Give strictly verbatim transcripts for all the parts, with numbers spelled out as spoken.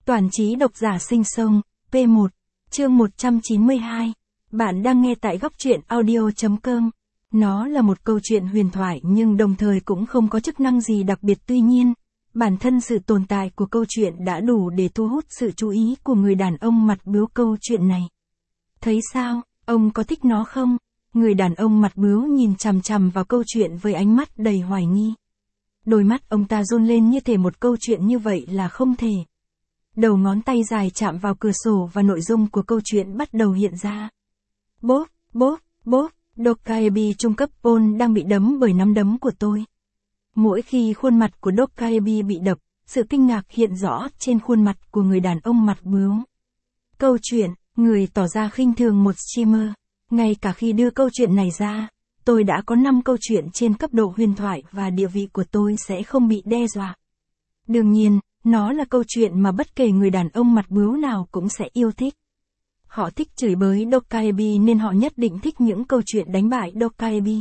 Toàn trí độc giả sinh sông, P một, chương một trăm chín mươi hai. Bạn đang nghe tại góc truyện audio chấm com. Nó là một câu chuyện huyền thoại nhưng đồng thời cũng không có chức năng gì đặc biệt, tuy nhiên, bản thân sự tồn tại của câu chuyện đã đủ để thu hút sự chú ý của người đàn ông mặt bướu câu chuyện này. Thấy sao, ông có thích nó không? Người đàn ông mặt bướu nhìn chằm chằm vào câu chuyện với ánh mắt đầy hoài nghi. Đôi mắt ông ta run lên như thể một câu chuyện như vậy là không thể. Đầu ngón tay dài chạm vào cửa sổ và nội dung của câu chuyện bắt đầu hiện ra. Bốp, bốp, bốp, Dokkaebi trung cấp Paul đang bị đấm bởi nắm đấm của tôi. Mỗi khi khuôn mặt của Dokkaebi bị đập, sự kinh ngạc hiện rõ trên khuôn mặt của người đàn ông mặt bướu. Câu chuyện, người tỏ ra khinh thường một streamer. Ngay cả khi đưa câu chuyện này ra, tôi đã có năm câu chuyện trên cấp độ huyền thoại và địa vị của tôi sẽ không bị đe dọa. Đương nhiên, nó là câu chuyện mà bất kể người đàn ông mặt bướu nào cũng sẽ yêu thích. Họ thích chửi bới Dokkaebi nên họ nhất định thích những câu chuyện đánh bại Dokkaebi.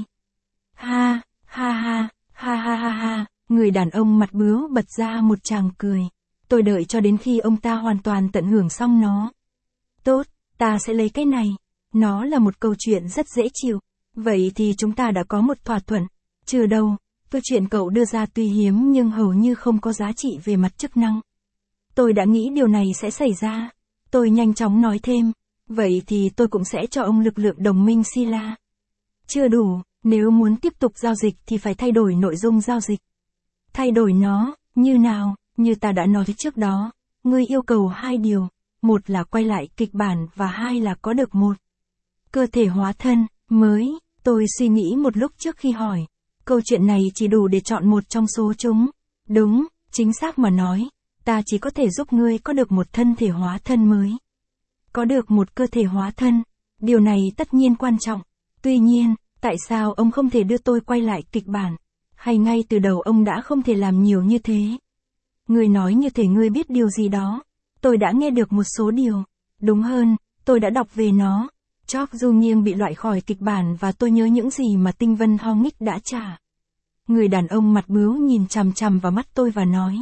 Ha, ha ha, ha ha ha ha, người đàn ông mặt bướu bật ra một tràng cười. Tôi đợi cho đến khi ông ta hoàn toàn tận hưởng xong nó. Tốt, ta sẽ lấy cái này. Nó là một câu chuyện rất dễ chịu. Vậy thì chúng ta đã có một thỏa thuận. Chưa đâu, câu chuyện cậu đưa ra tuy hiếm nhưng hầu như không có giá trị về mặt chức năng. Tôi đã nghĩ điều này sẽ xảy ra. Tôi nhanh chóng nói thêm. Vậy thì tôi cũng sẽ cho ông lực lượng đồng minh Sila. Chưa đủ, nếu muốn tiếp tục giao dịch thì phải thay đổi nội dung giao dịch. Thay đổi nó, như nào, như ta đã nói trước đó. Ngươi yêu cầu hai điều. Một là quay lại kịch bản và hai là có được một cơ thể hóa thân mới. Tôi suy nghĩ một lúc trước khi hỏi. Câu chuyện này chỉ đủ để chọn một trong số chúng. Đúng, chính xác mà nói, ta chỉ có thể giúp ngươi có được một thân thể hóa thân mới. Có được một cơ thể hóa thân, điều này tất nhiên quan trọng. Tuy nhiên, tại sao ông không thể đưa tôi quay lại kịch bản? Hay ngay từ đầu ông đã không thể làm nhiều như thế? Ngươi nói như thể ngươi biết điều gì đó. Tôi đã nghe được một số điều. Đúng hơn, tôi đã đọc về nó. Chok Du Nghiêng bị loại khỏi kịch bản và tôi nhớ những gì mà Tinh Vân Hongik đã trả. Người đàn ông mặt bướu nhìn chằm chằm vào mắt tôi và nói.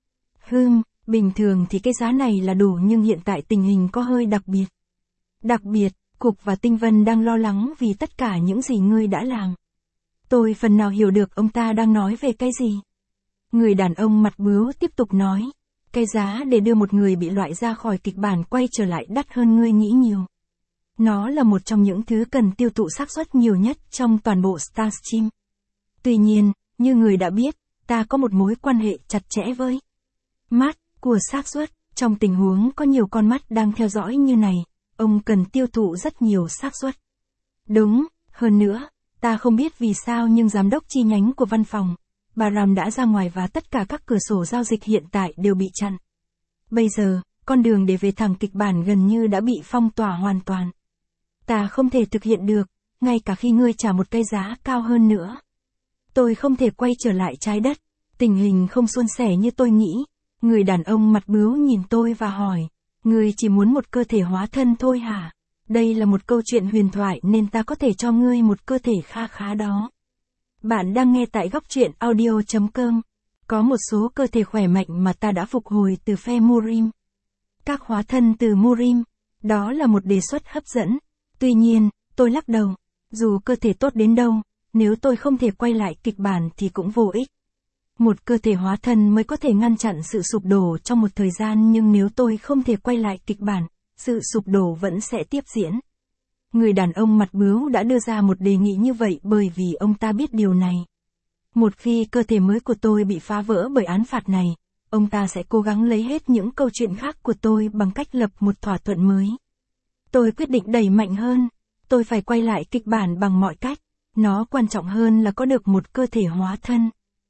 Hừm, bình thường thì cái giá này là đủ nhưng hiện tại tình hình có hơi đặc biệt. Đặc biệt, Cục và Tinh Vân đang lo lắng vì tất cả những gì ngươi đã làm. Tôi phần nào hiểu được ông ta đang nói về cái gì. Người đàn ông mặt bướu tiếp tục nói. Cái giá để đưa một người bị loại ra khỏi kịch bản quay trở lại đắt hơn ngươi nghĩ nhiều. Nó là một trong những thứ cần tiêu thụ xác suất nhiều nhất trong toàn bộ Starstream. Tuy nhiên, như người đã biết, ta có một mối quan hệ chặt chẽ với mắt của xác suất. Trong tình huống có nhiều con mắt đang theo dõi như này, ông cần tiêu thụ rất nhiều xác suất. Đúng, hơn nữa, ta không biết vì sao nhưng giám đốc chi nhánh của văn phòng, bà Ram đã ra ngoài và tất cả các cửa sổ giao dịch hiện tại đều bị chặn. Bây giờ, con đường để về thẳng kịch bản gần như đã bị phong tỏa hoàn toàn. Ta không thể thực hiện được, ngay cả khi ngươi trả một cái giá cao hơn nữa. Tôi không thể quay trở lại trái đất, tình hình không suôn sẻ như tôi nghĩ. Người đàn ông mặt bướu nhìn tôi và hỏi, ngươi chỉ muốn một cơ thể hóa thân thôi hả? Đây là một câu chuyện huyền thoại nên ta có thể cho ngươi một cơ thể kha khá đó. Bạn đang nghe tại góc truyện audio chấm com. Có một số cơ thể khỏe mạnh mà ta đã phục hồi từ phe Murim. Các hóa thân từ Murim, đó là một đề xuất hấp dẫn. Tuy nhiên, tôi lắc đầu. Dù cơ thể tốt đến đâu, nếu tôi không thể quay lại kịch bản thì cũng vô ích. Một cơ thể hóa thân mới có thể ngăn chặn sự sụp đổ trong một thời gian nhưng nếu tôi không thể quay lại kịch bản, sự sụp đổ vẫn sẽ tiếp diễn. Người đàn ông mặt bướu đã đưa ra một đề nghị như vậy bởi vì ông ta biết điều này. Một khi cơ thể mới của tôi bị phá vỡ bởi án phạt này, ông ta sẽ cố gắng lấy hết những câu chuyện khác của tôi bằng cách lập một thỏa thuận mới. Tôi quyết định đẩy mạnh hơn. Tôi phải quay lại kịch bản bằng mọi cách. Nó quan trọng hơn là có được một cơ thể hóa thân.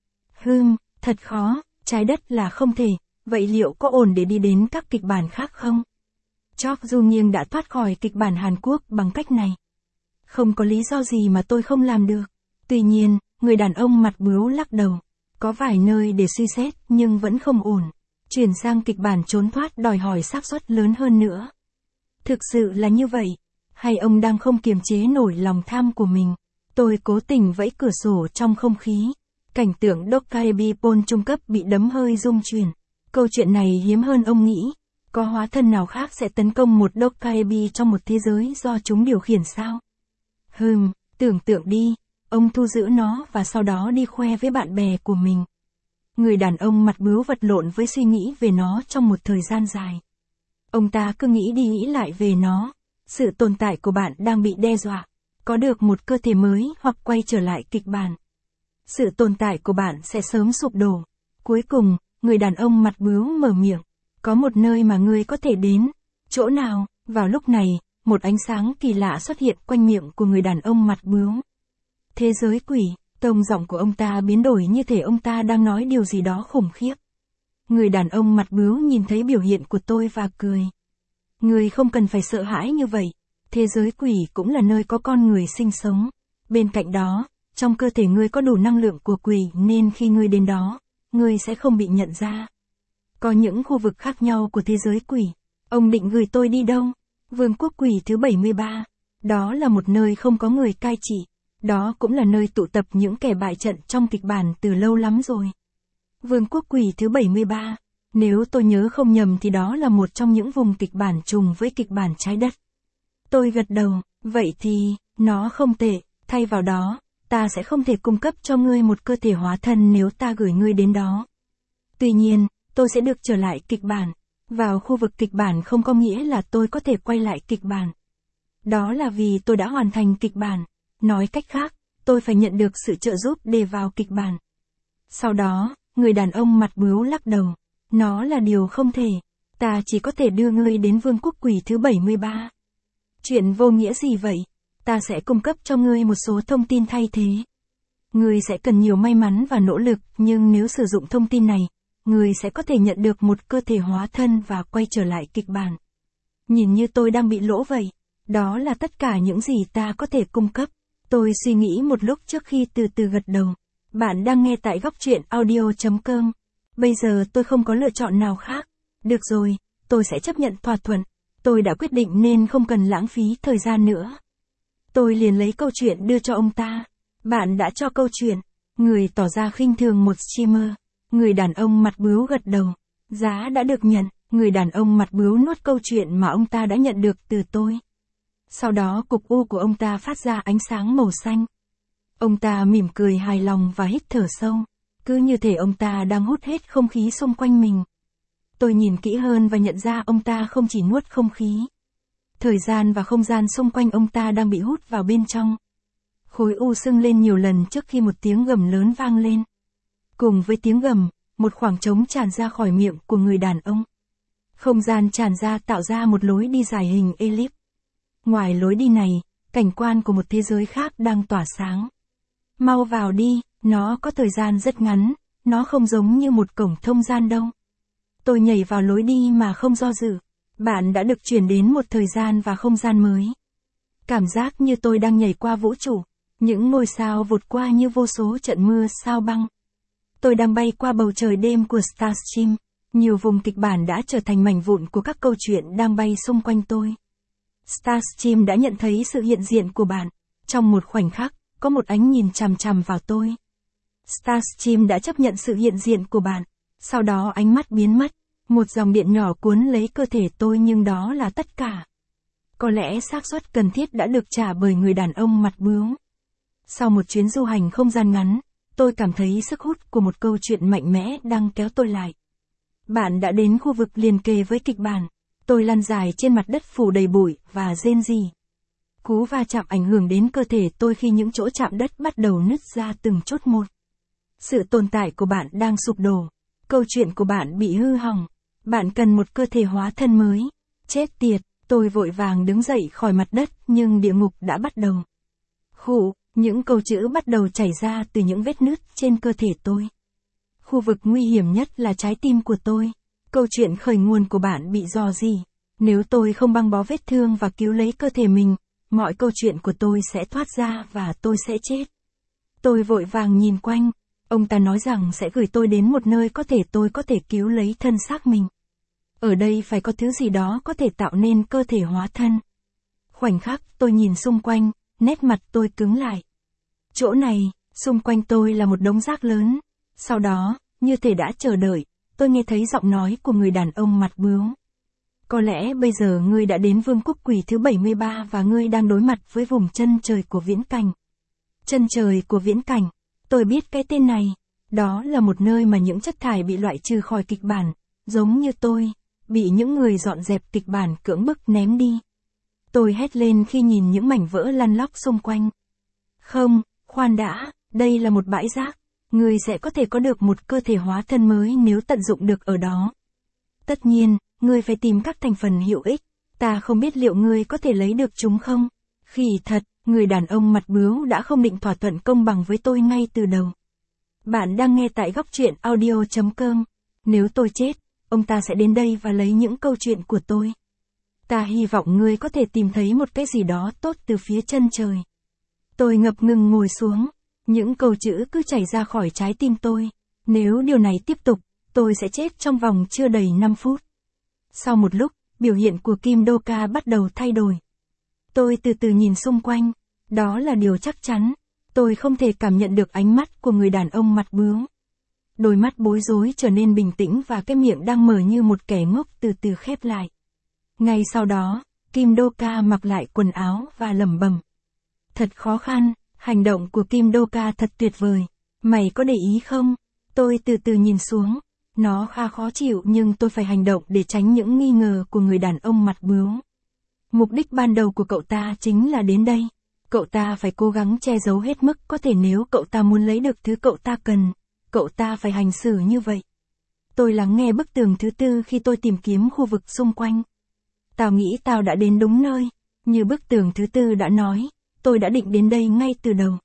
Hừm, thật khó, trái đất là không thể, vậy liệu có ổn để đi đến các kịch bản khác không? Chok Du Nghiêng đã thoát khỏi kịch bản Hàn Quốc bằng cách này. Không có lý do gì mà tôi không làm được. Tuy nhiên, người đàn ông mặt bướu lắc đầu. Có vài nơi để suy xét nhưng vẫn không ổn. Chuyển sang kịch bản trốn thoát đòi hỏi xác suất lớn hơn nữa. Thực sự là như vậy. Hay ông đang không kiềm chế nổi lòng tham của mình? Tôi cố tình vẫy cửa sổ trong không khí. Cảnh tượng Dokkaebi Paul trung cấp bị đấm hơi rung chuyển. Câu chuyện này hiếm hơn ông nghĩ. Có hóa thân nào khác sẽ tấn công một Dokkaebi trong một thế giới do chúng điều khiển sao? Hừm, tưởng tượng đi, ông thu giữ nó và sau đó đi khoe với bạn bè của mình. Người đàn ông mặt bướu vật lộn với suy nghĩ về nó trong một thời gian dài. Ông ta cứ nghĩ đi nghĩ lại về nó. Sự tồn tại của bạn đang bị đe dọa. Có được một cơ thể mới hoặc quay trở lại kịch bản. Sự tồn tại của bạn sẽ sớm sụp đổ. Cuối cùng, người đàn ông mặt bướu mở miệng. Có một nơi mà ngươi có thể đến. Chỗ nào? Vào lúc này, một ánh sáng kỳ lạ xuất hiện quanh miệng của người đàn ông mặt bướu. Thế giới quỷ, tông giọng của ông ta biến đổi như thể ông ta đang nói điều gì đó khủng khiếp. Người đàn ông mặt bướu nhìn thấy biểu hiện của tôi và cười. Ngươi không cần phải sợ hãi như vậy. Thế giới quỷ cũng là nơi có con người sinh sống. Bên cạnh đó, trong cơ thể ngươi có đủ năng lượng của quỷ nên khi ngươi đến đó, ngươi sẽ không bị nhận ra. Có những khu vực khác nhau của thế giới quỷ. Ông định gửi tôi đi đâu? Vương quốc quỷ thứ bảy mươi ba. Đó là một nơi không có người cai trị. Đó cũng là nơi tụ tập những kẻ bại trận trong kịch bản từ lâu lắm rồi. Vương quốc quỷ thứ bảy mươi ba. Nếu tôi nhớ không nhầm thì đó là một trong những vùng kịch bản trùng với kịch bản trái đất. Tôi gật đầu, vậy thì, nó không tệ, thay vào đó, ta sẽ không thể cung cấp cho ngươi một cơ thể hóa thân nếu ta gửi ngươi đến đó. Tuy nhiên, tôi sẽ được trở lại kịch bản. Vào khu vực kịch bản không có nghĩa là tôi có thể quay lại kịch bản. Đó là vì tôi đã hoàn thành kịch bản. Nói cách khác, tôi phải nhận được sự trợ giúp để vào kịch bản. Sau đó, người đàn ông mặt bướu lắc đầu. Nó là điều không thể. Ta chỉ có thể đưa ngươi đến vương quốc quỷ thứ bảy mươi ba. Chuyện vô nghĩa gì vậy? Ta sẽ cung cấp cho ngươi một số thông tin thay thế. Ngươi sẽ cần nhiều may mắn và nỗ lực, nhưng nếu sử dụng thông tin này, ngươi sẽ có thể nhận được một cơ thể hóa thân và quay trở lại kịch bản. Nhìn như tôi đang bị lỗ vậy. Đó là tất cả những gì ta có thể cung cấp. Tôi suy nghĩ một lúc trước khi từ từ gật đầu. Bạn đang nghe tại góc truyện audio chấm com. Bây giờ tôi không có lựa chọn nào khác. Được rồi, tôi sẽ chấp nhận thỏa thuận. Tôi đã quyết định nên không cần lãng phí thời gian nữa. Tôi liền lấy câu chuyện đưa cho ông ta. Bạn đã cho câu chuyện. Người tỏ ra khinh thường một streamer. Người đàn ông mặt bướu gật đầu. Giá đã được nhận. Người đàn ông mặt bướu nuốt câu chuyện mà ông ta đã nhận được từ tôi. Sau đó cục u của ông ta phát ra ánh sáng màu xanh. Ông ta mỉm cười hài lòng và hít thở sâu. Cứ như thể ông ta đang hút hết không khí xung quanh mình. Tôi nhìn kỹ hơn và nhận ra ông ta không chỉ nuốt không khí. Thời gian và không gian xung quanh ông ta đang bị hút vào bên trong. Khối u sưng lên nhiều lần trước khi một tiếng gầm lớn vang lên. Cùng với tiếng gầm, một khoảng trống tràn ra khỏi miệng của người đàn ông. Không gian tràn ra tạo ra một lối đi dài hình elip. Ngoài lối đi này, cảnh quan của một thế giới khác đang tỏa sáng. Mau vào đi, nó có thời gian rất ngắn, nó không giống như một cổng thông gian đâu. Tôi nhảy vào lối đi mà không do dự. Bạn đã được chuyển đến một thời gian và không gian mới. Cảm giác như tôi đang nhảy qua vũ trụ. Những ngôi sao vụt qua như vô số trận mưa sao băng. Tôi đang bay qua bầu trời đêm của Starstream. Nhiều vùng kịch bản đã trở thành mảnh vụn của các câu chuyện đang bay xung quanh tôi. Starstream đã nhận thấy sự hiện diện của bạn. Trong một khoảnh khắc, có một ánh nhìn chằm chằm vào tôi. Starstream đã chấp nhận sự hiện diện của bạn. Sau đó ánh mắt biến mất. Một dòng điện nhỏ cuốn lấy cơ thể tôi nhưng đó là tất cả. Có lẽ xác suất cần thiết đã được trả bởi người đàn ông mặt bướu. Sau một chuyến du hành không gian ngắn, tôi cảm thấy sức hút của một câu chuyện mạnh mẽ đang kéo tôi lại. Bạn đã đến khu vực liền kề với kịch bản. Tôi lăn dài trên mặt đất phủ đầy bụi và rên rỉ. Cú va chạm ảnh hưởng đến cơ thể tôi khi những chỗ chạm đất bắt đầu nứt ra từng chốt một. Sự tồn tại của bạn đang sụp đổ. Câu chuyện của bạn bị hư hỏng. Bạn cần một cơ thể hóa thân mới. Chết tiệt, tôi vội vàng đứng dậy khỏi mặt đất nhưng địa ngục đã bắt đầu. Khụ, những câu chữ bắt đầu chảy ra từ những vết nứt trên cơ thể tôi. Khu vực nguy hiểm nhất là trái tim của tôi. Câu chuyện khởi nguồn của bạn bị rò rỉ. Nếu tôi không băng bó vết thương và cứu lấy cơ thể mình, mọi câu chuyện của tôi sẽ thoát ra và tôi sẽ chết. Tôi vội vàng nhìn quanh. Ông ta nói rằng sẽ gửi tôi đến một nơi có thể tôi có thể cứu lấy thân xác mình. Ở đây phải có thứ gì đó có thể tạo nên cơ thể hóa thân. Khoảnh khắc tôi nhìn xung quanh, nét mặt tôi cứng lại. Chỗ này, xung quanh tôi là một đống rác lớn. Sau đó, như thể đã chờ đợi, tôi nghe thấy giọng nói của người đàn ông mặt bướu. Có lẽ bây giờ ngươi đã đến vương quốc quỷ thứ bảy mươi ba và ngươi đang đối mặt với vùng chân trời của viễn cảnh. Chân trời của viễn cảnh. Tôi biết cái tên này. Đó là một nơi mà những chất thải bị loại trừ khỏi kịch bản, giống như tôi, bị những người dọn dẹp kịch bản cưỡng bức ném đi. Tôi hét lên khi nhìn những mảnh vỡ lăn lóc xung quanh. Không, khoan đã, đây là một bãi rác. Ngươi sẽ có thể có được một cơ thể hóa thân mới nếu tận dụng được ở đó. Tất nhiên, ngươi phải tìm các thành phần hữu ích. Ta không biết liệu ngươi có thể lấy được chúng không. Khỉ thật, người đàn ông mặt bướu đã không định thỏa thuận công bằng với tôi ngay từ đầu. Bạn đang nghe tại góc truyện audio chấm com. Nếu tôi chết, ông ta sẽ đến đây và lấy những câu chuyện của tôi. Ta hy vọng ngươi có thể tìm thấy một cái gì đó tốt từ phía chân trời. Tôi ngập ngừng ngồi xuống. Những câu chữ cứ chảy ra khỏi trái tim tôi. Nếu điều này tiếp tục, tôi sẽ chết trong vòng chưa đầy năm phút. Sau một lúc, biểu hiện của Kim Do-ka bắt đầu thay đổi. Tôi từ từ nhìn xung quanh. Đó là điều chắc chắn. Tôi không thể cảm nhận được ánh mắt của người đàn ông mặt bướu. Đôi mắt bối rối trở nên bình tĩnh và cái miệng đang mở như một kẻ ngốc từ từ khép lại. Ngay sau đó, Kim Do-ka mặc lại quần áo và lẩm bẩm. Thật khó khăn, hành động của Kim Do-ka thật tuyệt vời. Mày có để ý không? Tôi từ từ nhìn xuống. Nó khá khó chịu nhưng tôi phải hành động để tránh những nghi ngờ của người đàn ông mặt bướu. Mục đích ban đầu của cậu ta chính là đến đây. Cậu ta phải cố gắng che giấu hết mức có thể nếu cậu ta muốn lấy được thứ cậu ta cần. Cậu ta phải hành xử như vậy. Tôi lắng nghe bức tường thứ tư khi tôi tìm kiếm khu vực xung quanh. Tao nghĩ tao đã đến đúng nơi. Như bức tường thứ tư đã nói, tôi đã định đến đây ngay từ đầu.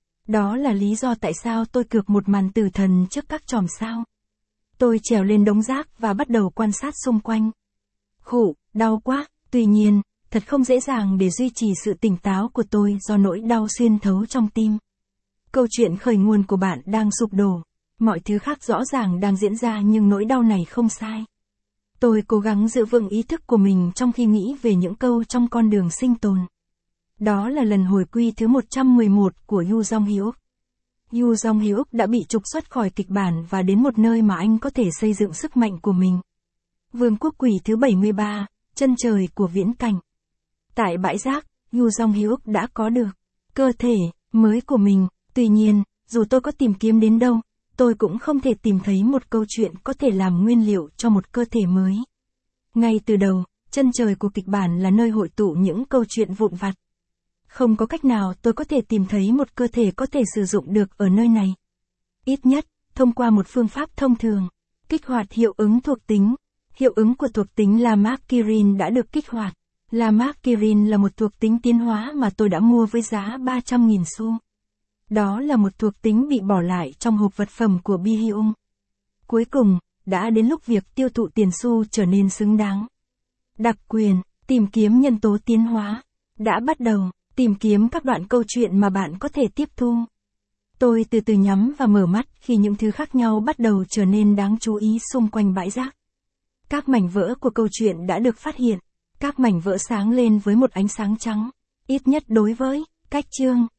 Đó là lý do tại sao tôi cược một màn tử thần trước các chòm sao. Tôi trèo lên đống rác và bắt đầu quan sát xung quanh. Khụ, đau quá, tuy nhiên, thật không dễ dàng để duy trì sự tỉnh táo của tôi do nỗi đau xuyên thấu trong tim. Câu chuyện khởi nguồn của bạn đang sụp đổ. Mọi thứ khác rõ ràng đang diễn ra nhưng nỗi đau này không sai. Tôi cố gắng giữ vững ý thức của mình trong khi nghĩ về những câu trong con đường sinh tồn. Đó là lần hồi quy thứ một trăm mười một của Yoo Jong-hyuk. Yoo Jong-hyuk đã bị trục xuất khỏi kịch bản và đến một nơi mà anh có thể xây dựng sức mạnh của mình. Vương quốc quỷ thứ bảy mươi ba, chân trời của viễn cảnh. Tại bãi rác, Yoo Jong-hyuk đã có được cơ thể mới của mình. Tuy nhiên, dù tôi có tìm kiếm đến đâu, tôi cũng không thể tìm thấy một câu chuyện có thể làm nguyên liệu cho một cơ thể mới. Ngay từ đầu, chân trời của kịch bản là nơi hội tụ những câu chuyện vụn vặt. Không có cách nào tôi có thể tìm thấy một cơ thể có thể sử dụng được ở nơi này. Ít nhất, thông qua một phương pháp thông thường. Kích hoạt hiệu ứng thuộc tính. Hiệu ứng của thuộc tính Lamarck Kirin đã được kích hoạt. Lamarck Kirin là một thuộc tính tiến hóa mà tôi đã mua với giá ba trăm nghìn xu. Đó là một thuộc tính bị bỏ lại trong hộp vật phẩm của Bi-hyung. Cuối cùng, đã đến lúc việc tiêu thụ tiền xu trở nên xứng đáng. Đặc quyền, tìm kiếm nhân tố tiến hóa. Đã bắt đầu, tìm kiếm các đoạn câu chuyện mà bạn có thể tiếp thu. Tôi từ từ nhắm và mở mắt khi những thứ khác nhau bắt đầu trở nên đáng chú ý xung quanh bãi rác. Các mảnh vỡ của câu chuyện đã được phát hiện. Các mảnh vỡ sáng lên với một ánh sáng trắng. Ít nhất đối với cách chương.